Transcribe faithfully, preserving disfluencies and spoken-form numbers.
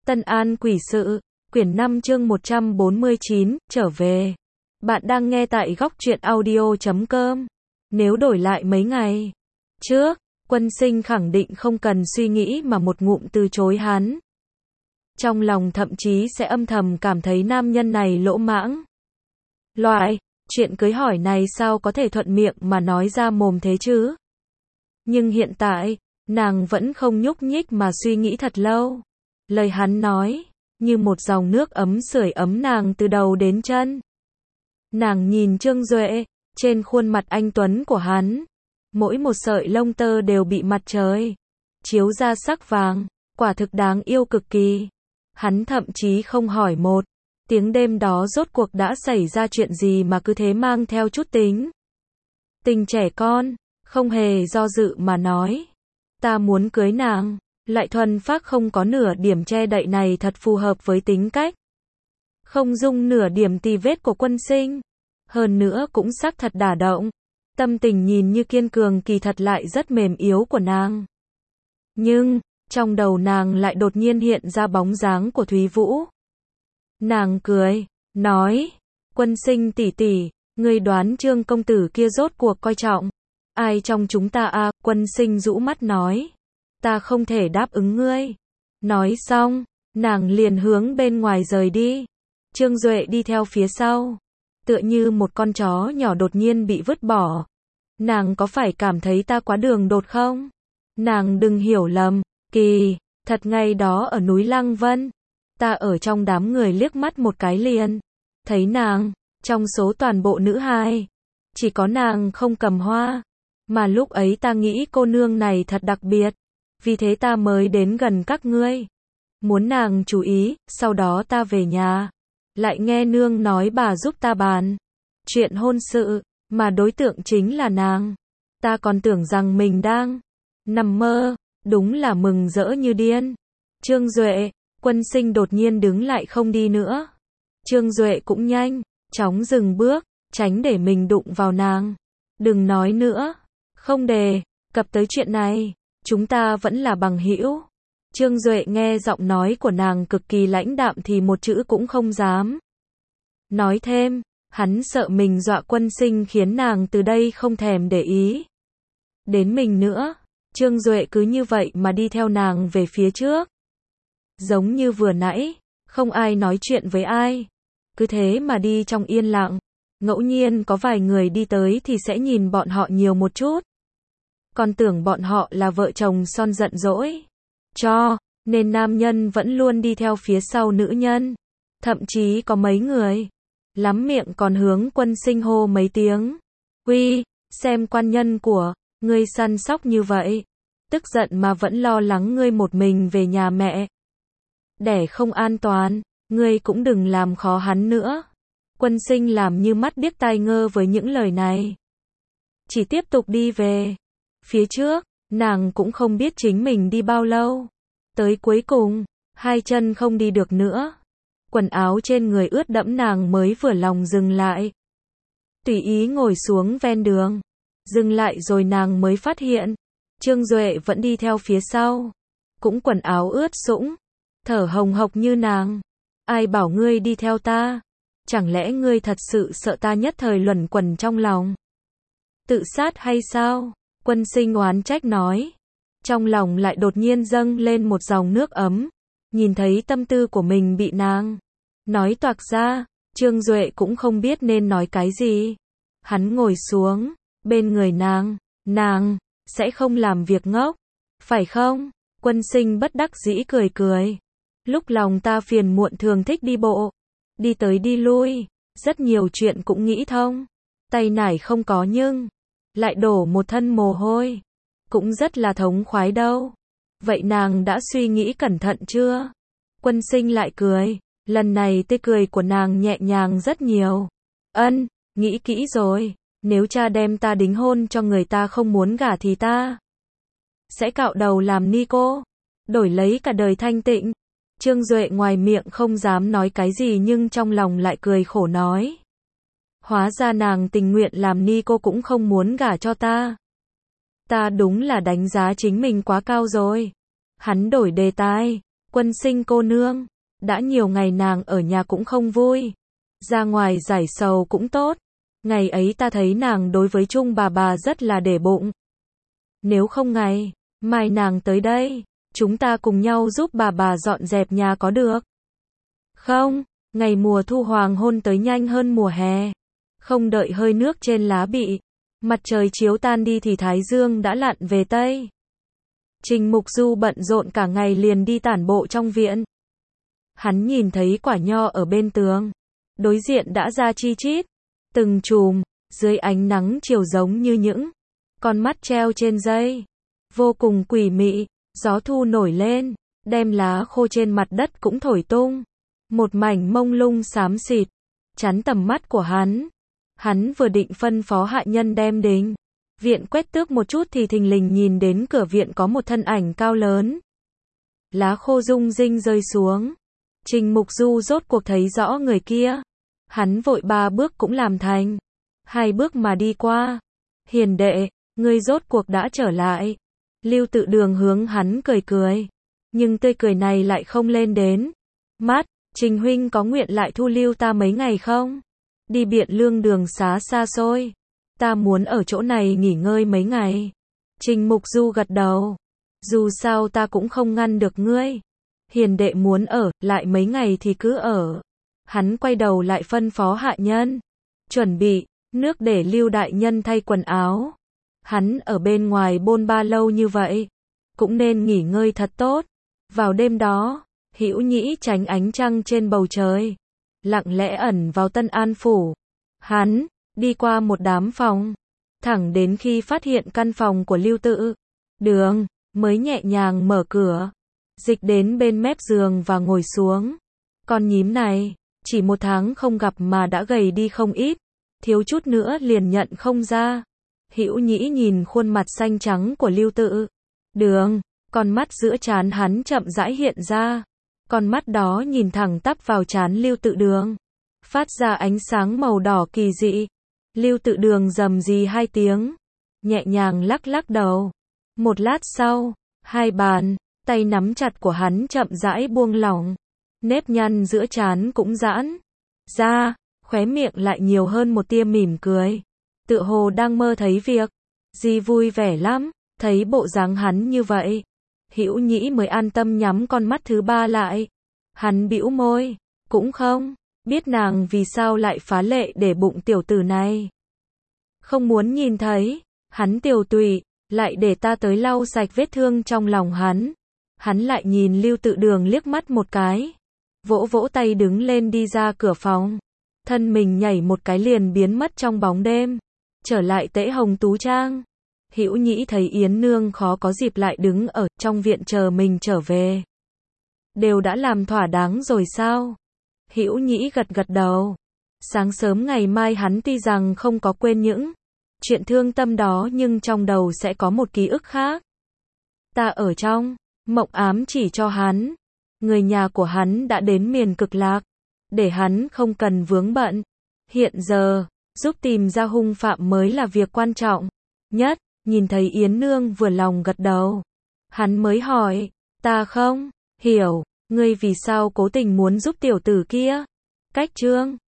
Tân An Quỷ Sự, quyển năm chương một trăm bốn mươi chín, trở về. Bạn đang nghe tại góc truyện audio chấm com. Nếu đổi lại mấy ngày trước, Quân Sinh khẳng định không cần suy nghĩ mà một ngụm từ chối hắn. Trong lòng thậm chí sẽ âm thầm cảm thấy nam nhân này lỗ mãng. Loại, chuyện cưới hỏi này sao có thể thuận miệng mà nói ra mồm thế chứ? Nhưng hiện tại, nàng vẫn không nhúc nhích mà suy nghĩ thật lâu. Lời hắn nói, như một dòng nước ấm sưởi ấm nàng từ đầu đến chân. Nàng nhìn Trương Duệ, trên khuôn mặt anh tuấn của hắn, mỗi một sợi lông tơ đều bị mặt trời chiếu ra sắc vàng, quả thực đáng yêu cực kỳ. Hắn thậm chí không hỏi một tiếng đêm đó rốt cuộc đã xảy ra chuyện gì mà cứ thế mang theo chút tính tình trẻ con, không hề do dự mà nói, ta muốn cưới nàng. Lại thuần phác không có nửa điểm che đậy này thật phù hợp với tính cách không dung nửa điểm tì vết của Quân Sinh. Hơn nữa cũng xác thật đả động. Tâm tình nhìn như kiên cường kỳ thật lại rất mềm yếu của nàng. Nhưng, trong đầu nàng lại đột nhiên hiện ra bóng dáng của Thúy Vũ. Nàng cười, nói, Quân Sinh tỷ tỷ, ngươi đoán Trương công tử kia rốt cuộc coi trọng ai trong chúng ta à? Quân Sinh rũ mắt nói, ta không thể đáp ứng ngươi. Nói xong, nàng liền hướng bên ngoài rời đi. Trương Duệ đi theo phía sau, tựa như một con chó nhỏ đột nhiên bị vứt bỏ. Nàng có phải cảm thấy ta quá đường đột không? Nàng đừng hiểu lầm, kỳ thật ngay đó ở núi Lăng Vân, ta ở trong đám người liếc mắt một cái liền thấy nàng, trong số toàn bộ nữ hài, chỉ có nàng không cầm hoa, mà lúc ấy ta nghĩ cô nương này thật đặc biệt, vì thế ta mới đến gần các ngươi, muốn nàng chú ý. Sau đó ta về nhà, lại nghe nương nói bà giúp ta bàn chuyện hôn sự, mà đối tượng chính là nàng. Ta còn tưởng rằng mình đang nằm mơ, đúng là mừng rỡ như điên. Trương Duệ, Quân Sinh đột nhiên đứng lại không đi nữa. Trương Duệ cũng nhanh chóng dừng bước, tránh để mình đụng vào nàng. Đừng nói nữa, không đề cập tới chuyện này, chúng ta vẫn là bằng hữu. Trương Duệ nghe giọng nói của nàng cực kỳ lãnh đạm thì một chữ cũng không dám nói thêm. Hắn sợ mình dọa Quân Sinh khiến nàng từ đây không thèm để ý đến mình nữa. Trương Duệ cứ như vậy mà đi theo nàng về phía trước. Giống như vừa nãy, không ai nói chuyện với ai. Cứ thế mà đi trong yên lặng. Ngẫu nhiên có vài người đi tới thì sẽ nhìn bọn họ nhiều một chút. Còn tưởng bọn họ là vợ chồng son giận dỗi. Cho nên nam nhân vẫn luôn đi theo phía sau nữ nhân. Thậm chí có mấy người lắm miệng còn hướng Quân Sinh hô mấy tiếng. Uy, xem quan nhân của ngươi săn sóc như vậy, tức giận mà vẫn lo lắng ngươi một mình về nhà mẹ đẻ không an toàn, ngươi cũng đừng làm khó hắn nữa. Quân Sinh làm như mắt điếc tai ngơ với những lời này, chỉ tiếp tục đi về phía trước. Nàng cũng không biết chính mình đi bao lâu, tới cuối cùng hai chân không đi được nữa, quần áo trên người ướt đẫm, nàng mới vừa lòng dừng lại, tùy ý ngồi xuống ven đường. Dừng lại rồi nàng mới phát hiện Trương Duệ vẫn đi theo phía sau, cũng quần áo ướt sũng, thở hồng hộc như nàng. Ai bảo ngươi đi theo ta? Chẳng lẽ ngươi thật sự sợ ta nhất thời luẩn quẩn trong lòng tự sát hay sao? Quân Sinh oán trách nói. Trong lòng lại đột nhiên dâng lên một dòng nước ấm. Nhìn thấy tâm tư của mình bị nàng nói toạc ra, Trương Duệ cũng không biết nên nói cái gì. Hắn ngồi xuống bên người nàng. Nàng sẽ không làm việc ngốc, phải không? Quân Sinh bất đắc dĩ cười cười. Lúc lòng ta phiền muộn thường thích đi bộ, đi tới đi lui, rất nhiều chuyện cũng nghĩ thông. Tay nải không có nhưng lại đổ một thân mồ hôi, cũng rất là thống khoái đâu. Vậy nàng đã suy nghĩ cẩn thận chưa? Quân Sinh lại cười. Lần này tươi cười của nàng nhẹ nhàng rất nhiều. Ân, nghĩ kỹ rồi. Nếu cha đem ta đính hôn cho người ta không muốn gả thì ta sẽ cạo đầu làm ni cô, đổi lấy cả đời thanh tịnh. Trương Duệ ngoài miệng không dám nói cái gì nhưng trong lòng lại cười khổ nói. Hóa ra nàng tình nguyện làm ni cô cũng không muốn gả cho ta. Ta đúng là đánh giá chính mình quá cao rồi. Hắn đổi đề tài, Quân Sinh cô nương, đã nhiều ngày nàng ở nhà cũng không vui, ra ngoài giải sầu cũng tốt. Ngày ấy ta thấy nàng đối với Trung bà bà rất là để bụng. Nếu không ngày mai nàng tới đây, chúng ta cùng nhau giúp bà bà dọn dẹp nhà có được không? Ngày mùa thu hoàng hôn tới nhanh hơn mùa hè. Không đợi hơi nước trên lá bị mặt trời chiếu tan đi thì thái dương đã lặn về tây. Trình Mục Du bận rộn cả ngày liền đi tản bộ trong viện. Hắn nhìn thấy quả nho ở bên tường, đối diện đã ra chi chít, từng chùm, dưới ánh nắng chiều giống như những con mắt treo trên dây. Vô cùng quỷ mị, gió thu nổi lên, đem lá khô trên mặt đất cũng thổi tung. Một mảnh mông lung xám xịt, chắn tầm mắt của hắn. Hắn vừa định phân phó hạ nhân đem đến viện quét tước một chút thì thình lình nhìn đến cửa viện có một thân ảnh cao lớn. Lá khô rung rinh rơi xuống. Trình Mục Du rốt cuộc thấy rõ người kia. Hắn vội ba bước cũng làm thành hai bước mà đi qua. Hiền đệ, ngươi rốt cuộc đã trở lại. Lưu Tự Đường hướng hắn cười cười, nhưng tươi cười này lại không lên đến mắt. Trình huynh có nguyện lại thu lưu ta mấy ngày không? Đi Biện Lương đường xá xa xôi, ta muốn ở chỗ này nghỉ ngơi mấy ngày. Trình Mục Du gật đầu, dù sao ta cũng không ngăn được ngươi. Hiền đệ muốn ở lại mấy ngày thì cứ ở. Hắn quay đầu lại phân phó hạ nhân, chuẩn bị nước để Lưu đại nhân thay quần áo. Hắn ở bên ngoài bôn ba lâu như vậy, cũng nên nghỉ ngơi thật tốt. Vào đêm đó, Hữu Nhĩ tránh ánh trăng trên bầu trời, lặng lẽ ẩn vào Tân An phủ. Hắn đi qua một đám phòng, thẳng đến khi phát hiện căn phòng của Lưu Tự Đường, mới nhẹ nhàng mở cửa, dịch đến bên mép giường và ngồi xuống. Con nhím này, chỉ một tháng không gặp mà đã gầy đi không ít, thiếu chút nữa liền nhận không ra. Hữu Nhĩ nhìn khuôn mặt xanh trắng của Lưu Tự Đường, con mắt giữa trán hắn chậm rãi hiện ra. Con mắt đó nhìn thẳng tắp vào trán Lưu Tự Đường, phát ra ánh sáng màu đỏ kỳ dị. Lưu Tự Đường rầm rì hai tiếng, nhẹ nhàng lắc lắc đầu. Một lát sau, hai bàn tay nắm chặt của hắn chậm rãi buông lỏng, nếp nhăn giữa trán cũng giãn ra, khóe miệng lại nhiều hơn một tia mỉm cười, tựa hồ đang mơ thấy việc gì vui vẻ lắm. Thấy bộ dáng hắn như vậy, Hữu Nhĩ mới an tâm nhắm con mắt thứ ba lại. Hắn bĩu môi, cũng không biết nàng vì sao lại phá lệ để bụng tiểu tử này. Không muốn nhìn thấy hắn tiều tụy, lại để ta tới lau sạch vết thương trong lòng hắn. Hắn lại nhìn Lưu Tự Đường liếc mắt một cái, vỗ vỗ tay đứng lên đi ra cửa phòng, thân mình nhảy một cái liền biến mất trong bóng đêm, trở lại Tễ Hồng Tú Trang. Hữu Nhĩ thấy Yến Nương khó có dịp lại đứng ở trong viện chờ mình trở về. Đều đã làm thỏa đáng rồi sao? Hữu Nhĩ gật gật đầu. Sáng sớm ngày mai hắn tuy rằng không có quên những chuyện thương tâm đó nhưng trong đầu sẽ có một ký ức khác. Ta ở trong mộng ám chỉ cho hắn, người nhà của hắn đã đến miền Cực Lạc, để hắn không cần vướng bận. Hiện giờ, giúp tìm ra hung phạm mới là việc quan trọng nhất. Nhìn thấy Yến Nương vừa lòng gật đầu, hắn mới hỏi, ta không hiểu, ngươi vì sao cố tình muốn giúp tiểu tử kia? Cách Trương